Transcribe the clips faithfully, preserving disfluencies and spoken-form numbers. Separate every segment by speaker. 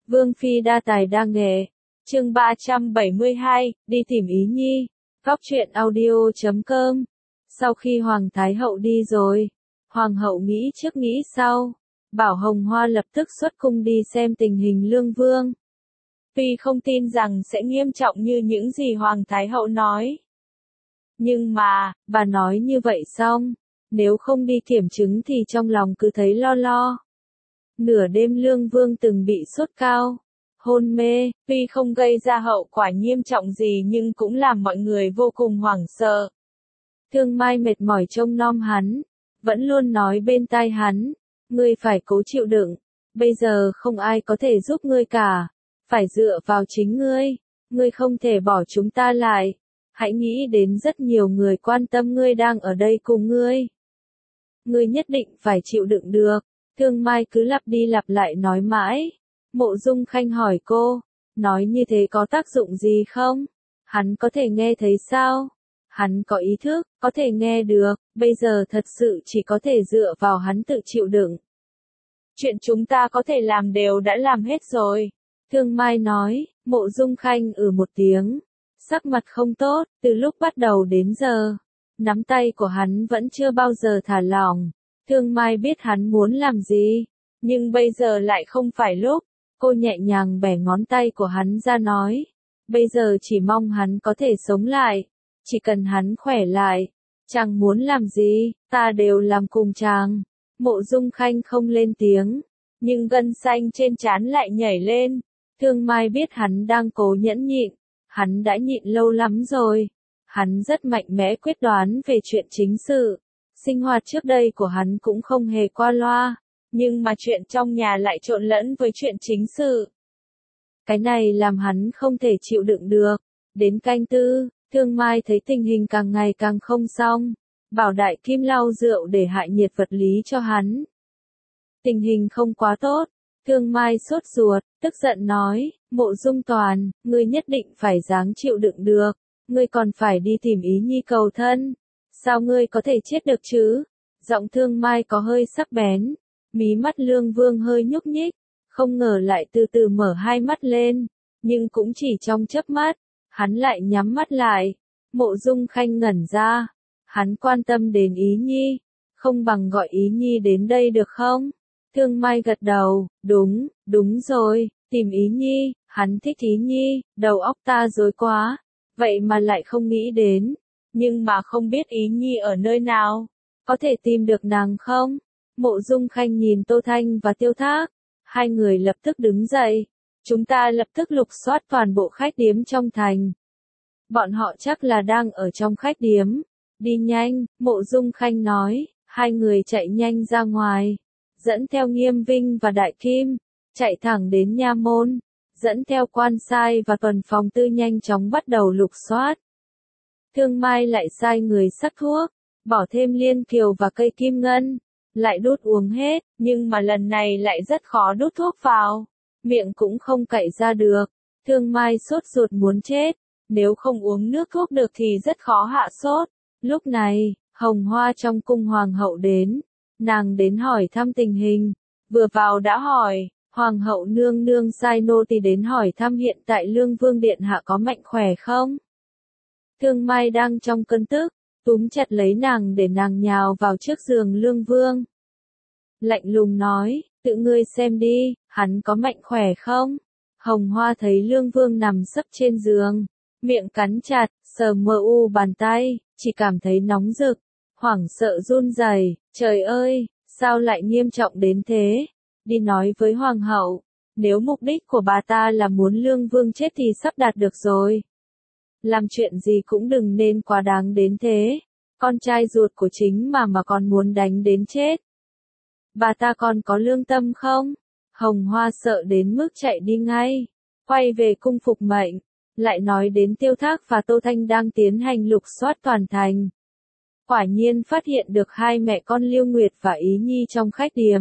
Speaker 1: Vương phi đa tài đa nghệ. Chương ba trăm bảy mươi hai, đi tìm Ý Nhi. Góc truyện audio chấm com. Sau khi Hoàng Thái Hậu đi rồi, Hoàng hậu nghĩ trước nghĩ sau, bảo Hồng Hoa lập tức xuất cung đi xem tình hình Lương Vương. Tuy không tin rằng sẽ nghiêm trọng như những gì Hoàng Thái Hậu nói. Nhưng mà, bà nói như vậy xong, nếu không đi kiểm chứng thì trong lòng cứ thấy lo lo. Nửa đêm Lương Vương từng bị sốt cao, hôn mê, tuy không gây ra hậu quả nghiêm trọng gì nhưng cũng làm mọi người vô cùng hoảng sợ. Thương Mai mệt mỏi trông nom hắn, vẫn luôn nói bên tai hắn, ngươi phải cố chịu đựng, bây giờ không ai có thể giúp ngươi cả, phải dựa vào chính ngươi, ngươi không thể bỏ chúng ta lại, hãy nghĩ đến rất nhiều người quan tâm ngươi đang ở đây cùng ngươi. Ngươi nhất định phải chịu đựng được. Thương Mai cứ lặp đi lặp lại nói mãi. Mộ Dung Khanh hỏi cô, nói như thế có tác dụng gì không? Hắn có thể nghe thấy sao? Hắn có ý thức, có thể nghe được, bây giờ thật sự chỉ có thể dựa vào hắn tự chịu đựng. Chuyện chúng ta có thể làm đều đã làm hết rồi. Thương Mai nói, Mộ Dung Khanh ừ một tiếng, sắc mặt không tốt, từ lúc bắt đầu đến giờ. Nắm tay của hắn vẫn chưa bao giờ thả lỏng. Thương Mai biết hắn muốn làm gì, nhưng bây giờ lại không phải lúc. Cô nhẹ nhàng bẻ ngón tay của hắn ra nói, bây giờ chỉ mong hắn có thể sống lại, chỉ cần hắn khỏe lại, chàng muốn làm gì, ta đều làm cùng chàng. Mộ Dung Khanh không lên tiếng, nhưng gân xanh trên trán lại nhảy lên. Thương Mai biết hắn đang cố nhẫn nhịn, hắn đã nhịn lâu lắm rồi. Hắn rất mạnh mẽ quyết đoán về chuyện chính sự. Sinh hoạt trước đây của hắn cũng không hề qua loa, nhưng mà chuyện trong nhà lại trộn lẫn với chuyện chính sự. Cái này làm hắn không thể chịu đựng được. Đến canh tư, Thương Mai thấy tình hình càng ngày càng không xong, bảo Đại Kim lau rượu để hạ nhiệt vật lý cho hắn. Tình hình không quá tốt, Thương Mai sốt ruột, tức giận nói, Mộ Dung Toàn, ngươi nhất định phải dáng chịu đựng được, ngươi còn phải đi tìm Ý Nhi cầu thân. Sao ngươi có thể chết được chứ? Giọng Thương Mai có hơi sắc bén, mí mắt Lương Vương hơi nhúc nhích, không ngờ lại từ từ mở hai mắt lên, nhưng cũng chỉ trong chớp mắt, hắn lại nhắm mắt lại. Mộ Dung Khanh ngẩn ra, hắn quan tâm đến Ý Nhi, không bằng gọi Ý Nhi đến đây được không? Thương Mai gật đầu, đúng, đúng rồi, tìm Ý Nhi, hắn thích Ý Nhi, đầu óc ta rối quá, vậy mà lại không nghĩ đến. Nhưng mà không biết Ý Nhi ở nơi nào, có thể tìm được nàng không? Mộ Dung Khanh nhìn Tô Thanh và Tiêu Thác, hai người lập tức đứng dậy, chúng ta lập tức lục soát toàn bộ khách điếm trong thành. Bọn họ chắc là đang ở trong khách điếm, đi nhanh, Mộ Dung Khanh nói, hai người chạy nhanh ra ngoài, dẫn theo Nghiêm Vinh và Đại Kim, chạy thẳng đến nha môn, dẫn theo quan sai và tuần phòng tư nhanh chóng bắt đầu lục soát. Thương Mai lại sai người sắc thuốc, bỏ thêm liên kiều và cây kim ngân, lại đút uống hết, nhưng mà lần này lại rất khó đút thuốc vào, miệng cũng không cậy ra được. Thương Mai sốt ruột muốn chết, nếu không uống nước thuốc được thì rất khó hạ sốt. Lúc này, Hồng Hoa trong cung Hoàng hậu đến, nàng đến hỏi thăm tình hình, vừa vào đã hỏi, Hoàng hậu nương nương sai nô tỳ đến hỏi thăm hiện tại Lương Vương điện hạ có mạnh khỏe không? Thương Mai đang trong cơn tức, túm chặt lấy nàng để nàng nhào vào trước giường Lương Vương. Lạnh lùng nói, tự ngươi xem đi, hắn có mạnh khỏe không? Hồng Hoa thấy Lương Vương nằm sấp trên giường, miệng cắn chặt, sờ mờ u bàn tay, chỉ cảm thấy nóng rực, hoảng sợ run rẩy. Trời ơi, sao lại nghiêm trọng đến thế? Đi nói với Hoàng hậu, nếu mục đích của bà ta là muốn Lương Vương chết thì sắp đạt được rồi. Làm chuyện gì cũng đừng nên quá đáng đến thế, con trai ruột của chính mà mà còn muốn đánh đến chết. Bà ta còn có lương tâm không? Hồng Hoa sợ đến mức chạy đi ngay, quay về cung phục mệnh, lại nói đến Tiêu Thác và Tô Thanh đang tiến hành lục soát toàn thành. Quả nhiên phát hiện được hai mẹ con Lưu Nguyệt và Ý Nhi trong khách điếm.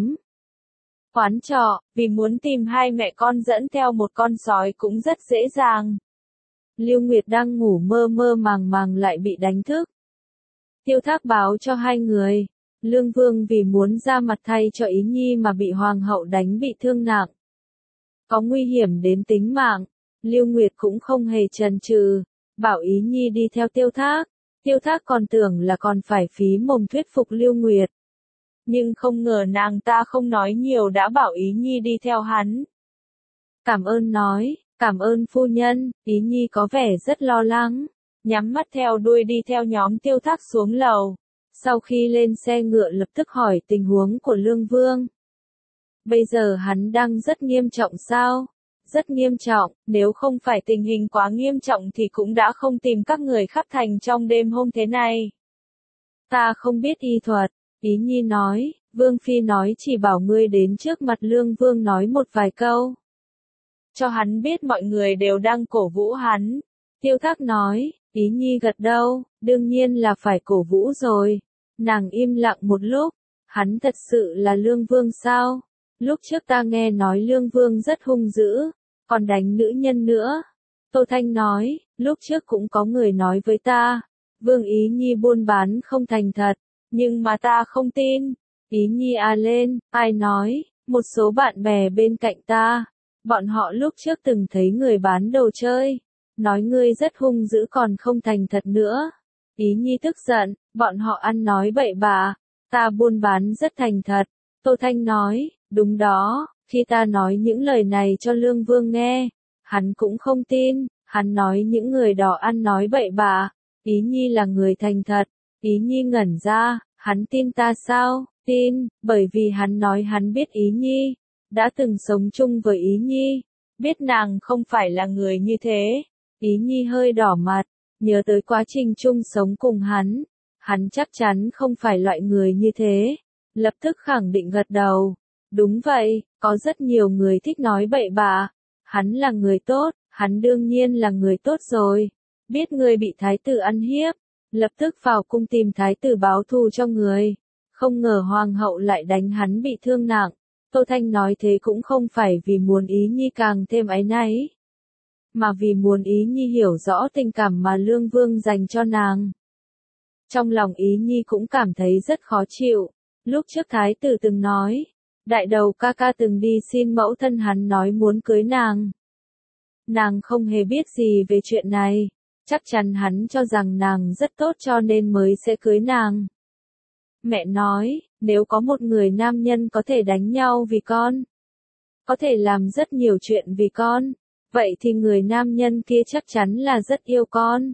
Speaker 1: Quán trọ, vì muốn tìm hai mẹ con dẫn theo một con sói cũng rất dễ dàng. Lưu Nguyệt đang ngủ mơ mơ màng màng lại bị đánh thức. Tiêu Thác báo cho hai người, Lương Vương vì muốn ra mặt thay cho Ý Nhi mà bị Hoàng hậu đánh bị thương nặng. có nguy hiểm đến tính mạng. Lưu Nguyệt cũng không hề chần chừ, bảo Ý Nhi đi theo Tiêu Thác. Tiêu Thác còn tưởng là còn phải phí mồm thuyết phục Lưu Nguyệt. Nhưng không ngờ nàng ta không nói nhiều đã bảo Ý Nhi đi theo hắn. Cảm ơn nói, cảm ơn phu nhân. Ý Nhi có vẻ rất lo lắng, nhắm mắt theo đuôi đi theo nhóm Tiêu Thác xuống lầu. Sau khi lên xe ngựa lập tức hỏi tình huống của Lương Vương. Bây giờ hắn đang rất nghiêm trọng sao? Rất nghiêm trọng, nếu không phải tình hình quá nghiêm trọng thì cũng đã không tìm các người khắp thành trong đêm hôm thế này. Ta không biết y thuật, Ý Nhi nói, Vương Phi nói chỉ bảo ngươi đến trước mặt Lương Vương nói một vài câu. Cho hắn biết mọi người đều đang cổ vũ hắn. Tiêu Thác nói, Ý Nhi gật đầu, đương nhiên là phải cổ vũ rồi. Nàng im lặng một lúc, hắn thật sự là Lương Vương sao? Lúc trước ta nghe nói Lương Vương rất hung dữ, còn đánh nữ nhân nữa. Tô Thanh nói, lúc trước cũng có người nói với ta, Vương Ý Nhi buôn bán không thành thật, nhưng mà ta không tin. Ý Nhi à lên, ai nói, một số bạn bè bên cạnh ta, bọn họ lúc trước từng thấy người bán đồ chơi, nói ngươi rất hung dữ còn không thành thật nữa. Ý Nhi tức giận, bọn họ ăn nói bậy bạ, ta buôn bán rất thành thật. Tô Thanh nói, đúng đó, khi ta nói những lời này cho Lương Vương nghe, hắn cũng không tin, hắn nói những người đó ăn nói bậy bạ. Ý Nhi là người thành thật. Ý Nhi ngẩn ra, hắn tin ta sao? Tin, bởi vì hắn nói hắn biết Ý Nhi, đã từng sống chung với Ý Nhi, biết nàng không phải là người như thế. Ý Nhi hơi đỏ mặt, nhớ tới quá trình chung sống cùng hắn, hắn chắc chắn không phải loại người như thế, lập tức khẳng định gật đầu. Đúng vậy, có rất nhiều người thích nói bậy bạ, hắn là người tốt, hắn đương nhiên là người tốt rồi. Biết người bị thái tử ăn hiếp, lập tức vào cung tìm thái tử báo thù cho người. Không ngờ hoàng hậu lại đánh hắn bị thương nặng. Tô Thanh nói thế cũng không phải vì muốn Ý Nhi càng thêm áy náy, mà vì muốn Ý Nhi hiểu rõ tình cảm mà Lương Vương dành cho nàng. Trong lòng Ý Nhi cũng cảm thấy rất khó chịu. Lúc trước thái tử từng nói, đại đầu ca ca từng đi xin mẫu thân hắn nói muốn cưới nàng. Nàng không hề biết gì về chuyện này, chắc chắn hắn cho rằng nàng rất tốt cho nên mới sẽ cưới nàng. Mẹ nói, nếu có một người nam nhân có thể đánh nhau vì con, có thể làm rất nhiều chuyện vì con, vậy thì người nam nhân kia chắc chắn là rất yêu con.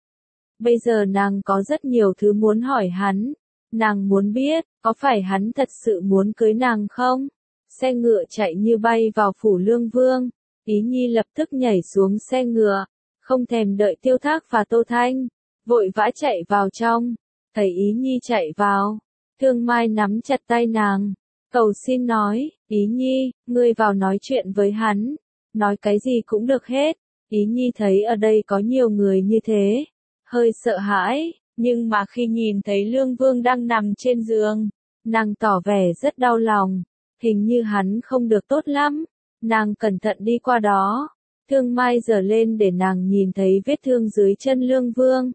Speaker 1: Bây giờ nàng có rất nhiều thứ muốn hỏi hắn. Nàng muốn biết, có phải hắn thật sự muốn cưới nàng không? Xe ngựa chạy như bay vào phủ Lương Vương. Ý Nhi lập tức nhảy xuống xe ngựa, không thèm đợi Tiêu Thác và Tô Thanh, vội vã chạy vào trong. Thấy Ý Nhi chạy vào, Thương Mai nắm chặt tay nàng, cầu xin nói, Ý Nhi, ngươi vào nói chuyện với hắn, nói cái gì cũng được hết. Ý Nhi thấy ở đây có nhiều người như thế, hơi sợ hãi, nhưng mà khi nhìn thấy Lương Vương đang nằm trên giường, nàng tỏ vẻ rất đau lòng, hình như hắn không được tốt lắm. Nàng cẩn thận đi qua đó, Thương Mai giở lên để nàng nhìn thấy vết thương dưới chân Lương Vương.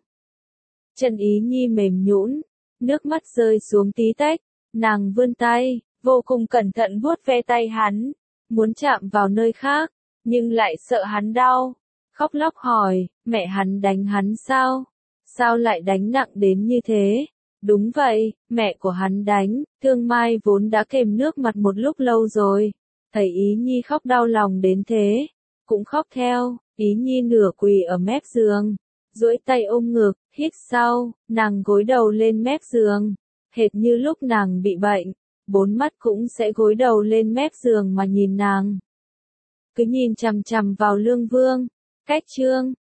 Speaker 1: Chân Ý Nhi mềm nhũn, nước mắt rơi xuống tí tách, nàng vươn tay, vô cùng cẩn thận vuốt ve tay hắn, muốn chạm vào nơi khác, nhưng lại sợ hắn đau, khóc lóc hỏi, mẹ hắn đánh hắn sao? Sao lại đánh nặng đến như thế? Đúng vậy, mẹ của hắn đánh. Thương Mai vốn đã kềm nước mặt một lúc lâu rồi, thấy Ý Nhi khóc đau lòng đến thế, cũng khóc theo. Ý Nhi nửa quỳ ở mép giường, duỗi tay ôm ngực, hít sâu, nàng gối đầu lên mép giường, hệt như lúc nàng bị bệnh, bốn mắt cũng sẽ gối đầu lên mép giường mà nhìn nàng. Cứ nhìn chằm chằm vào Lương Vương. Cách chương